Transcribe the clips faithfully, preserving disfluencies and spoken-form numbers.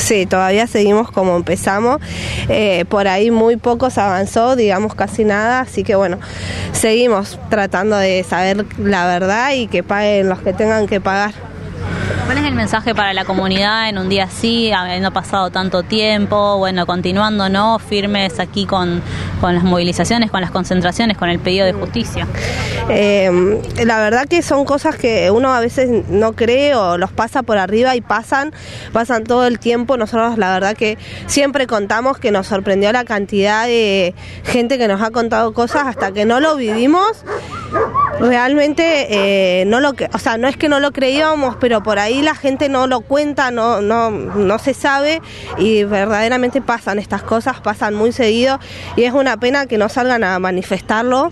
Sí, todavía seguimos como empezamos, eh, por ahí muy poco se avanzó, digamos casi nada, así que bueno, seguimos tratando de saber la verdad y que paguen los que tengan que pagar. ¿Cuál es el mensaje para la comunidad en un día así, habiendo pasado tanto tiempo, bueno, continuando, ¿no?, firmes aquí con, con las movilizaciones, con las concentraciones, con el pedido de justicia? Eh, la verdad que son cosas que uno a veces no cree o los pasa por arriba y pasan, pasan todo el tiempo. Nosotros la verdad que siempre contamos que nos sorprendió la cantidad de gente que nos ha contado cosas hasta que no lo vivimos. Realmente eh, no lo que, o sea, no es que no lo creíamos, pero por ahí la gente no lo cuenta, no, no, no se sabe y verdaderamente pasan estas cosas, pasan muy seguido y es una pena que no salgan a manifestarlo.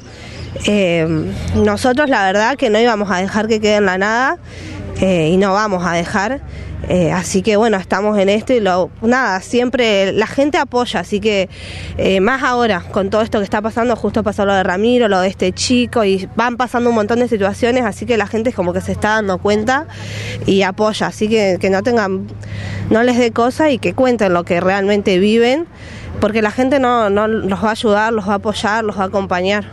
Eh, nosotros la verdad que no íbamos a dejar que quede en la nada eh, y no vamos a dejar. Eh, así que bueno, estamos en esto y lo, nada, siempre la gente apoya, así que eh, más ahora con todo esto que está pasando, justo pasó lo de Ramiro, lo de este chico y van pasando un montón de situaciones, así que la gente es como que se está dando cuenta y apoya, así que que no tengan, no les dé cosa y que cuenten lo que realmente viven, porque la gente no, no los va a ayudar, los va a apoyar, los va a acompañar.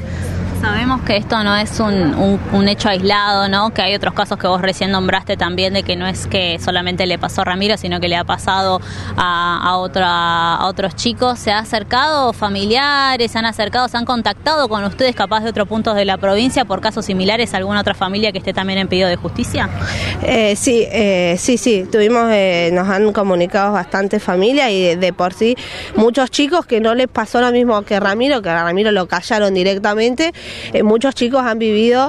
Sabemos que esto no es un, un, un hecho aislado, ¿no? Que hay otros casos que vos recién nombraste también de que no es que solamente le pasó a Ramiro, sino que le ha pasado a, a, otra, a otros chicos. ¿Se ha acercado familiares, se han acercado, se han contactado con ustedes capaz de otros puntos de la provincia por casos similares? ¿Alguna otra familia que esté también en pedido de justicia? Eh, sí, eh, sí, sí, tuvimos, eh, nos han comunicado bastantes familias y de, de por sí muchos chicos que no les pasó lo mismo que Ramiro, que a Ramiro lo callaron directamente. Eh, muchos chicos han vivido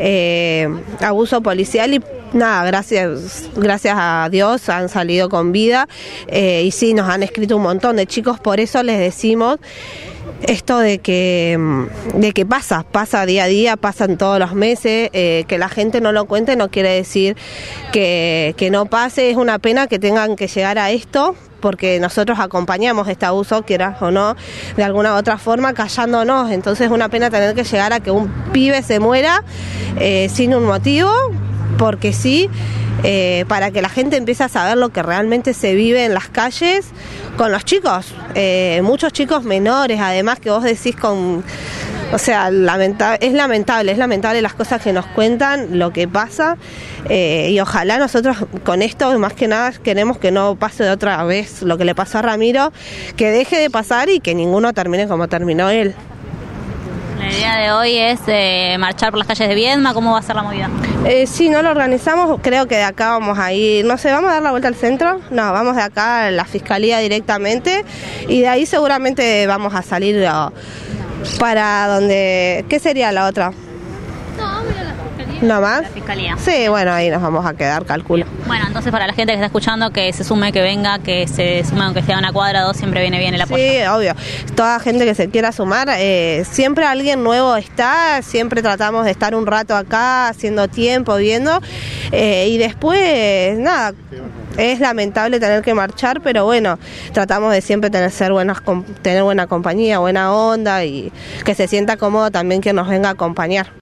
eh, abuso policial y nada, gracias gracias a Dios han salido con vida eh, y sí, nos han escrito un montón de chicos, por eso les decimos esto de que de que pasa, pasa día a día, pasan todos los meses, eh, que la gente no lo cuente no quiere decir que, que no pase, es una pena que tengan que llegar a esto, porque nosotros acompañamos este abuso, quieras o no, de alguna u otra forma, callándonos, entonces es una pena tener que llegar a que un pibe se muera eh, sin un motivo, porque sí, eh, para que la gente empiece a saber lo que realmente se vive en las calles con los chicos, eh, muchos chicos menores, además que vos decís con... O sea, lamenta- es lamentable, es lamentable las cosas que nos cuentan, lo que pasa, eh, y ojalá nosotros con esto, más que nada, queremos que no pase de otra vez lo que le pasó a Ramiro, que deje de pasar y que ninguno termine como terminó él. La idea de hoy es eh, marchar por las calles de Viedma. ¿Cómo va a ser la movida? Eh, sí, no lo organizamos, creo que de acá vamos a ir, no sé, ¿vamos a dar la vuelta al centro? No, vamos de acá a la fiscalía directamente y de ahí seguramente vamos a salir a, para donde... ¿Qué sería la otra? No, mira la fiscalía. ¿No más? La fiscalía. Sí, bueno, ahí nos vamos a quedar, calculo. Bueno, entonces para la gente que está escuchando, que se sume, que venga, que se sume aunque sea una cuadra o dos, siempre viene bien el apoyo. Sí, obvio. Toda gente que se quiera sumar, eh, siempre alguien nuevo está, siempre tratamos de estar un rato acá, haciendo tiempo, viendo, eh, y después, nada, es lamentable tener que marchar, pero bueno, tratamos de siempre tener, ser buenas, tener buena compañía, buena onda y que se sienta cómodo también que nos venga a acompañar.